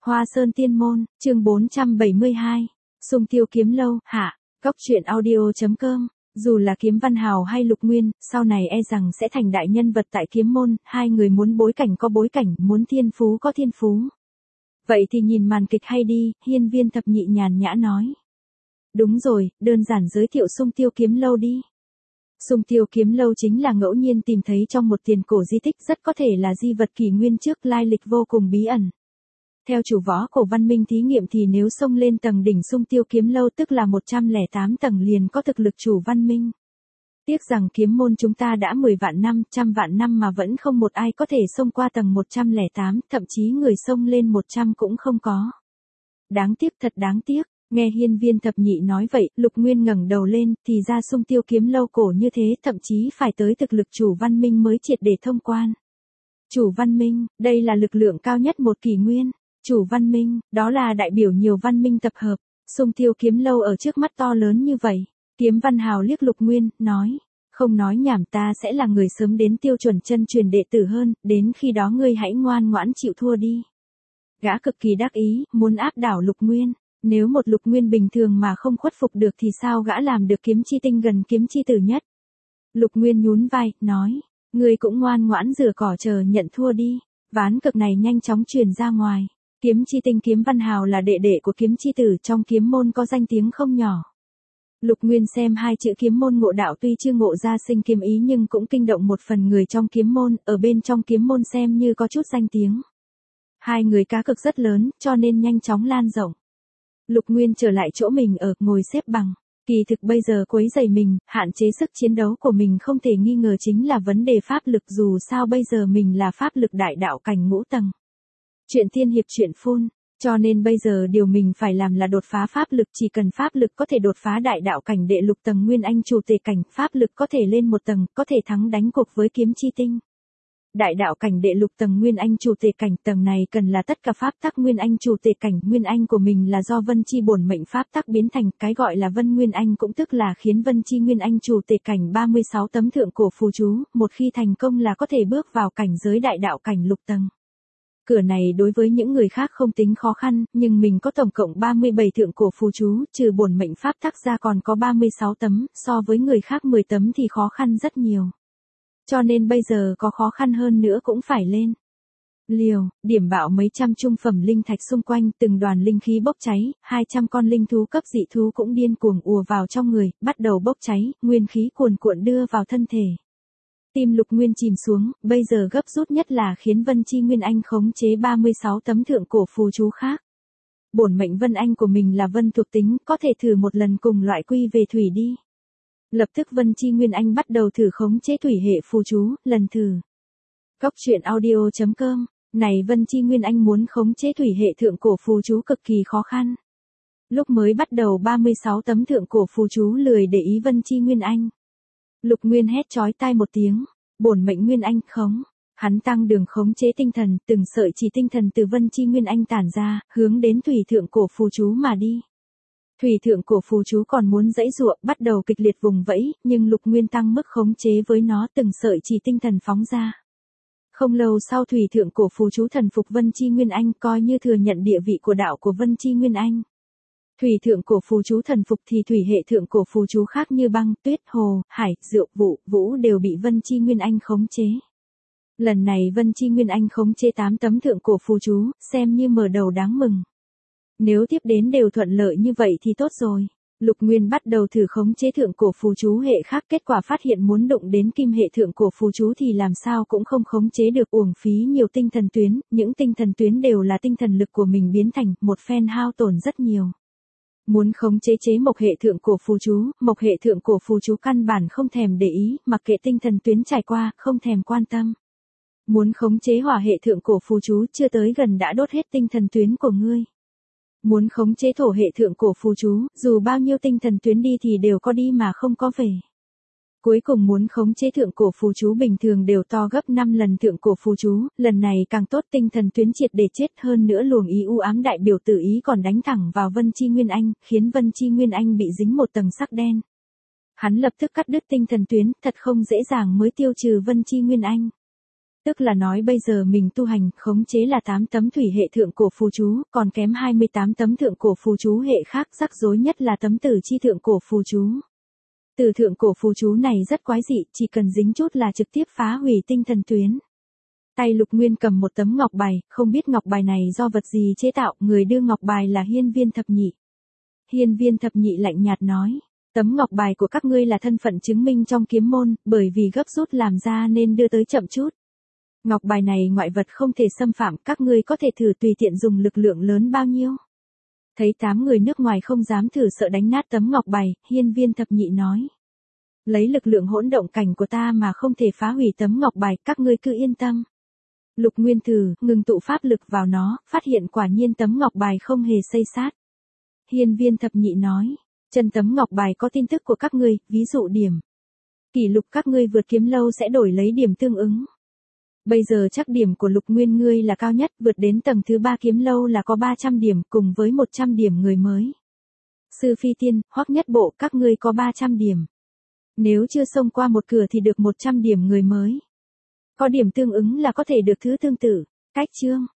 Hoa Sơn Tiên Môn, chương 472. Xung Tiêu Kiếm Lâu, hạ. Góc truyện audio.com. Dù là Kiếm Văn Hào hay Lục Nguyên, sau này e rằng sẽ thành đại nhân vật tại kiếm môn, hai người muốn bối cảnh có bối cảnh, muốn thiên phú có thiên phú. Vậy thì nhìn màn kịch hay đi, Hiên Viên Thập Nhị nhàn nhã nói. Đúng rồi, đơn giản giới thiệu Xung Tiêu Kiếm Lâu đi. Xung Tiêu Kiếm Lâu chính là ngẫu nhiên tìm thấy trong một tiền cổ di tích, rất có thể là di vật kỷ nguyên trước, lai lịch vô cùng bí ẩn. Theo chủ võ cổ văn minh thí nghiệm thì nếu xông lên tầng đỉnh Xung Tiêu Kiếm Lâu tức là 108 tầng liền có thực lực chủ văn minh. Tiếc rằng kiếm môn chúng ta đã 10 vạn năm, trăm vạn năm mà vẫn không một ai có thể xông qua tầng 108, thậm chí người xông lên 100 cũng không có. Đáng tiếc, thật đáng tiếc. Nghe Hiên Viên Thập Nhị nói vậy, Lục Nguyên ngẩng đầu lên, thì ra Xung Tiêu Kiếm Lâu cổ như thế, thậm chí phải tới thực lực chủ văn minh mới triệt để thông quan. Chủ văn minh, đây là lực lượng cao nhất một kỷ nguyên. Chủ văn minh, đó là đại biểu nhiều văn minh tập hợp. Xung Tiêu Kiếm Lâu ở trước mắt to lớn như vậy. Kiếm Văn Hào liếc Lục Nguyên, nói. Không nói nhảm, ta sẽ là người sớm đến tiêu chuẩn chân truyền đệ tử hơn, đến khi đó ngươi hãy ngoan ngoãn chịu thua đi. Gã cực kỳ đắc ý, muốn áp đảo Lục Nguyên. Nếu một Lục Nguyên bình thường mà không khuất phục được thì sao gã làm được kiếm chi tinh gần kiếm chi tử nhất. Lục Nguyên nhún vai, nói. Ngươi cũng ngoan ngoãn rửa cỏ chờ nhận thua đi. Ván cực này nhanh chóng truyền ra ngoài. Kiếm chi tinh Kiếm Văn Hào là đệ đệ của kiếm chi tử, trong kiếm môn có danh tiếng không nhỏ. Lục Nguyên xem hai chữ kiếm môn ngộ đạo tuy chưa ngộ ra sinh kiếm ý nhưng cũng kinh động một phần người trong kiếm môn, ở bên trong kiếm môn xem như có chút danh tiếng. Hai người cá cực rất lớn, cho nên nhanh chóng lan rộng. Lục Nguyên trở lại chỗ mình ở, ngồi xếp bằng. Kỳ thực bây giờ quấy rầy mình, hạn chế sức chiến đấu của mình không thể nghi ngờ chính là vấn đề pháp lực, dù sao bây giờ mình là pháp lực đại đạo cảnh ngũ tầng. Chuyện tiên hiệp chuyện phun, cho nên bây giờ điều mình phải làm là đột phá pháp lực, chỉ cần pháp lực có thể đột phá đại đạo cảnh đệ lục tầng Nguyên Anh chủ tề cảnh, pháp lực có thể lên một tầng, có thể thắng đánh cuộc với kiếm chi tinh. Đại đạo cảnh đệ lục tầng Nguyên Anh chủ tề cảnh, tầng này cần là tất cả pháp tắc Nguyên Anh chủ tề cảnh, Nguyên Anh của mình là do Vân Chi bổn mệnh pháp tắc biến thành, cái gọi là Vân Nguyên Anh cũng tức là khiến Vân Chi Nguyên Anh chủ tề cảnh 36 tấm thượng cổ phù chú, một khi thành công là có thể bước vào cảnh giới đại đạo cảnh lục tầng. Cửa này đối với những người khác không tính khó khăn, nhưng mình có tổng cộng 37 thượng cổ phù chú, trừ bổn mệnh pháp tắc ra còn có 36 tấm, so với người khác 10 tấm thì khó khăn rất nhiều. Cho nên bây giờ có khó khăn hơn nữa cũng phải lên. Liều, điểm bạo mấy trăm trung phẩm linh thạch xung quanh, từng đoàn linh khí bốc cháy, 200 con linh thú cấp dị thú cũng điên cuồng ùa vào trong người, bắt đầu bốc cháy, nguyên khí cuồn cuộn đưa vào thân thể. Tim Lục Nguyên chìm xuống, bây giờ gấp rút nhất là khiến Vân Chi Nguyên Anh khống chế 36 tấm thượng cổ phù chú khác. Bổn mệnh Vân Anh của mình là Vân thuộc tính, có thể thử một lần cùng loại quy về thủy đi. Lập tức Vân Chi Nguyên Anh bắt đầu thử khống chế thủy hệ phù chú, lần thử. Góc truyện audio.com, này Vân Chi Nguyên Anh muốn khống chế thủy hệ thượng cổ phù chú cực kỳ khó khăn. Lúc mới bắt đầu 36 tấm thượng cổ phù chú lười để ý Vân Chi Nguyên Anh. Lục Nguyên hét chói tai một tiếng, bổn mệnh Nguyên Anh khống. Hắn tăng đường khống chế tinh thần, từng sợi chỉ tinh thần từ Vân Chi Nguyên Anh tản ra, hướng đến thủy thượng cổ phù chú mà đi. Thủy thượng cổ phù chú còn muốn giãy giụa, bắt đầu kịch liệt vùng vẫy, nhưng Lục Nguyên tăng mức khống chế với nó, từng sợi chỉ tinh thần phóng ra. Không lâu sau thủy thượng cổ phù chú thần phục Vân Chi Nguyên Anh, coi như thừa nhận địa vị của đạo của Vân Chi Nguyên Anh. Thủy thượng cổ phù chú thần phục thì thủy hệ thượng cổ phù chú khác như băng, tuyết, hồ, hải, rượu, vũ đều bị Vân Chi Nguyên Anh khống chế. Lần này Vân Chi Nguyên Anh khống chế 8 tấm thượng cổ phù chú, xem như mở đầu đáng mừng. Nếu tiếp đến đều thuận lợi như vậy thì tốt rồi. Lục Nguyên bắt đầu thử khống chế thượng cổ phù chú hệ khác, kết quả phát hiện muốn đụng đến kim hệ thượng cổ phù chú thì làm sao cũng không khống chế được, uổng phí nhiều tinh thần tuyến, những tinh thần tuyến đều là tinh thần lực của mình biến thành, một phen hao tổn rất nhiều. Muốn khống chế mộc hệ thượng cổ phù chú, mộc hệ thượng cổ phù chú căn bản không thèm để ý, mặc kệ tinh thần tuyến trải qua, không thèm quan tâm. Muốn khống chế hỏa hệ thượng cổ phù chú, chưa tới gần đã đốt hết tinh thần tuyến của ngươi. Muốn khống chế thổ hệ thượng cổ phù chú, dù bao nhiêu tinh thần tuyến đi thì đều có đi mà không có về. Cuối cùng muốn khống chế thượng cổ phù chú bình thường đều to gấp 5 lần thượng cổ phù chú, lần này càng tốt, tinh thần tuyến triệt để chết, hơn nữa luồng ý u ám đại biểu tử ý còn đánh thẳng vào Vân Chi Nguyên Anh, khiến Vân Chi Nguyên Anh bị dính một tầng sắc đen. Hắn lập tức cắt đứt tinh thần tuyến, thật không dễ dàng mới tiêu trừ Vân Chi Nguyên Anh. Tức là nói bây giờ mình tu hành, khống chế là 8 tấm thủy hệ thượng cổ phù chú, còn kém 28 tấm thượng cổ phù chú hệ khác, rắc rối nhất là tấm tử chi thượng cổ phù chú. Từ thượng cổ phù chú này rất quái dị, chỉ cần dính chút là trực tiếp phá hủy tinh thần tuyến. Tay Lục Nguyên cầm một tấm ngọc bài, không biết ngọc bài này do vật gì chế tạo, người đưa ngọc bài là Hiên Viên Thập Nhị. Hiên Viên Thập Nhị lạnh nhạt nói, tấm ngọc bài của các ngươi là thân phận chứng minh trong kiếm môn, bởi vì gấp rút làm ra nên đưa tới chậm chút. Ngọc bài này ngoại vật không thể xâm phạm, các ngươi có thể thử tùy tiện dùng lực lượng lớn bao nhiêu. Thấy 8 người nước ngoài không dám thử sợ đánh nát tấm ngọc bài, Hiên Viên Thập Nhị nói. Lấy lực lượng hỗn động cảnh của ta mà không thể phá hủy tấm ngọc bài, các ngươi cứ yên tâm. Lục Nguyên thử, ngừng tụ pháp lực vào nó, phát hiện quả nhiên tấm ngọc bài không hề xây sát. Hiên Viên Thập Nhị nói, chân tấm ngọc bài có tin tức của các ngươi, ví dụ điểm. Kỷ lục các ngươi vượt kiếm lâu sẽ đổi lấy điểm tương ứng. Bây giờ chắc điểm của Lục Nguyên ngươi là cao nhất, vượt đến tầng thứ 3 kiếm lâu là có 300 điểm, cùng với 100 điểm người mới. Sư Phi Tiên, Hoắc Nhất Bộ, các ngươi có 300 điểm. Nếu chưa xông qua một cửa thì được 100 điểm người mới. Có điểm tương ứng là có thể được thứ tương tự. Cách chương